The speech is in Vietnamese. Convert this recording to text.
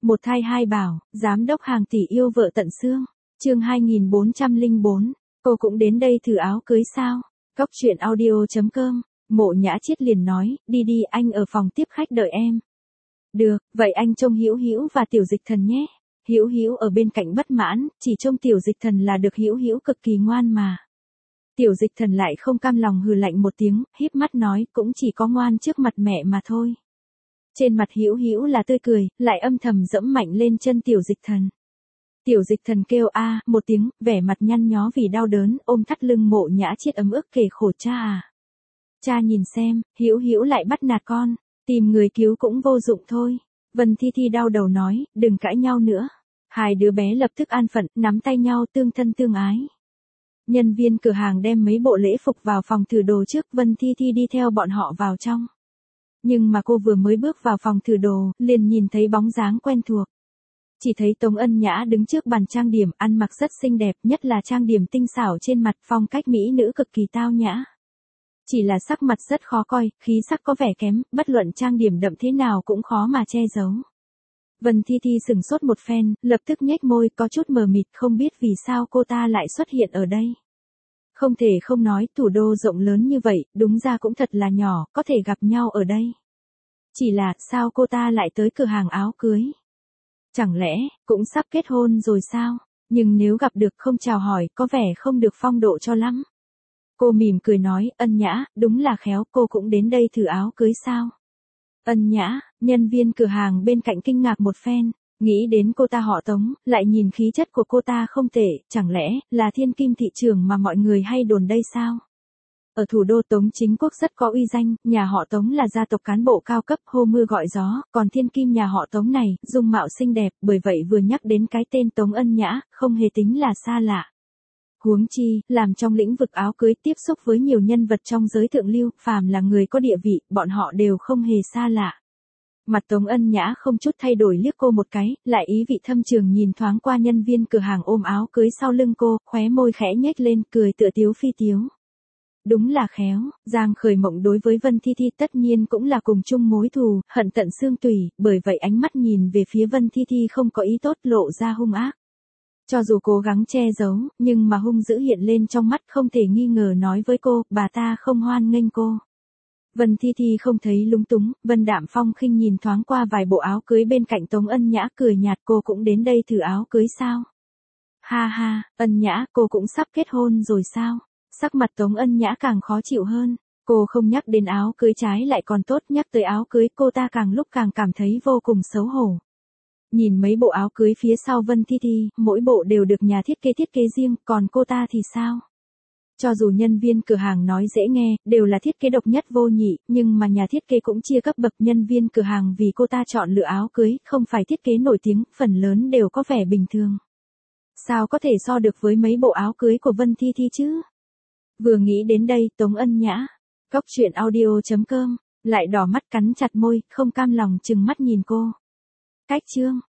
Một thai hai bảo, giám đốc hàng tỷ yêu vợ tận xương. Chương 2404, cô cũng đến đây thử áo cưới sao? Cóc truyện audio.com. Mộ Nhã Chiết liền nói, đi đi, anh ở phòng tiếp khách đợi em. Được, vậy anh trông Hữu Hữu và Tiểu Dịch Thần nhé. Hữu Hữu ở bên cạnh bất mãn, chỉ trông Tiểu Dịch Thần là được, Hữu Hữu cực kỳ ngoan mà. Tiểu Dịch Thần lại không cam lòng hừ lạnh một tiếng, híp mắt nói, cũng chỉ có ngoan trước mặt mẹ mà thôi. Trên mặt Hữu Hữu là tươi cười, lại âm thầm dẫm mạnh lên chân Tiểu Dịch Thần. Tiểu Dịch Thần kêu a một tiếng, vẻ mặt nhăn nhó vì đau đớn, ôm thắt lưng Mộ Nhã Chiết ấm ức kể khổ, cha à. Cha nhìn xem, Hữu Hữu lại bắt nạt con, tìm người cứu cũng vô dụng thôi. Vân Thi Thi đau đầu nói, đừng cãi nhau nữa. Hai đứa bé lập tức an phận, nắm tay nhau tương thân tương ái. Nhân viên cửa hàng đem mấy bộ lễ phục vào phòng thử đồ trước, Vân Thi Thi đi theo bọn họ vào trong. Nhưng mà cô vừa mới bước vào phòng thử đồ, liền nhìn thấy bóng dáng quen thuộc. Chỉ thấy Tống Ân Nhã đứng trước bàn trang điểm, ăn mặc rất xinh đẹp, nhất là trang điểm tinh xảo trên mặt, phong cách mỹ nữ cực kỳ tao nhã. Chỉ là sắc mặt rất khó coi, khí sắc có vẻ kém, bất luận trang điểm đậm thế nào cũng khó mà che giấu. Vân Thi Thi sửng sốt một phen, lập tức nhếch môi, có chút mờ mịt, không biết vì sao cô ta lại xuất hiện ở đây. Không thể không nói, thủ đô rộng lớn như vậy, đúng ra cũng thật là nhỏ, có thể gặp nhau ở đây. Chỉ là, sao cô ta lại tới cửa hàng áo cưới? Chẳng lẽ, cũng sắp kết hôn rồi sao? Nhưng nếu gặp được không chào hỏi, có vẻ không được phong độ cho lắm. Cô mỉm cười nói, Ân Nhã, đúng là khéo, cô cũng đến đây thử áo cưới sao? Ân Nhã, nhân viên cửa hàng bên cạnh kinh ngạc một phen, nghĩ đến cô ta họ Tống, lại nhìn khí chất của cô ta không tệ, chẳng lẽ là thiên kim thị trường mà mọi người hay đồn đây sao? Ở thủ đô Tống Chính Quốc rất có uy danh, nhà họ Tống là gia tộc cán bộ cao cấp hô mưa gọi gió, còn thiên kim nhà họ Tống này, dung mạo xinh đẹp, bởi vậy vừa nhắc đến cái tên Tống Ân Nhã, không hề tính là xa lạ. Huống chi, làm trong lĩnh vực áo cưới tiếp xúc với nhiều nhân vật trong giới thượng lưu, phàm là người có địa vị, bọn họ đều không hề xa lạ. Mặt Tống Ân Nhã không chút thay đổi liếc cô một cái, lại ý vị thâm trường nhìn thoáng qua nhân viên cửa hàng ôm áo cưới sau lưng cô, khóe môi khẽ nhếch lên, cười tựa tiếu phi tiếu. Đúng là khéo, Giang Khởi Mộng đối với Vân Thi Thi tất nhiên cũng là cùng chung mối thù, hận tận xương tủy, bởi vậy ánh mắt nhìn về phía Vân Thi Thi không có ý tốt, lộ ra hung ác. Cho dù cố gắng che giấu, nhưng mà hung dữ hiện lên trong mắt, không thể nghi ngờ nói với cô, bà ta không hoan nghênh cô. Vân Thi Thi không thấy lúng túng, Vân Đạm Phong khinh nhìn thoáng qua vài bộ áo cưới bên cạnh Tống Ân Nhã, cười nhạt, cô cũng đến đây thử áo cưới sao? Ha ha, Ân Nhã, cô cũng sắp kết hôn rồi sao? Sắc mặt Tống Ân Nhã càng khó chịu hơn, cô không nhắc đến áo cưới trái lại còn tốt, nhắc tới áo cưới cô ta càng lúc càng cảm thấy vô cùng xấu hổ. Nhìn mấy bộ áo cưới phía sau Vân Thi Thi, mỗi bộ đều được nhà thiết kế riêng, còn cô ta thì sao? Cho dù nhân viên cửa hàng nói dễ nghe, đều là thiết kế độc nhất vô nhị, nhưng mà nhà thiết kế cũng chia cấp bậc nhân viên cửa hàng vì cô ta chọn lựa áo cưới, không phải thiết kế nổi tiếng, phần lớn đều có vẻ bình thường. Sao có thể so được với mấy bộ áo cưới của Vân Thi Thi chứ? Vừa nghĩ đến đây, Tống Ân Nhã, Cóc truyện audio.com, lại đỏ mắt cắn chặt môi, không cam lòng chừng mắt nhìn cô. Cách chương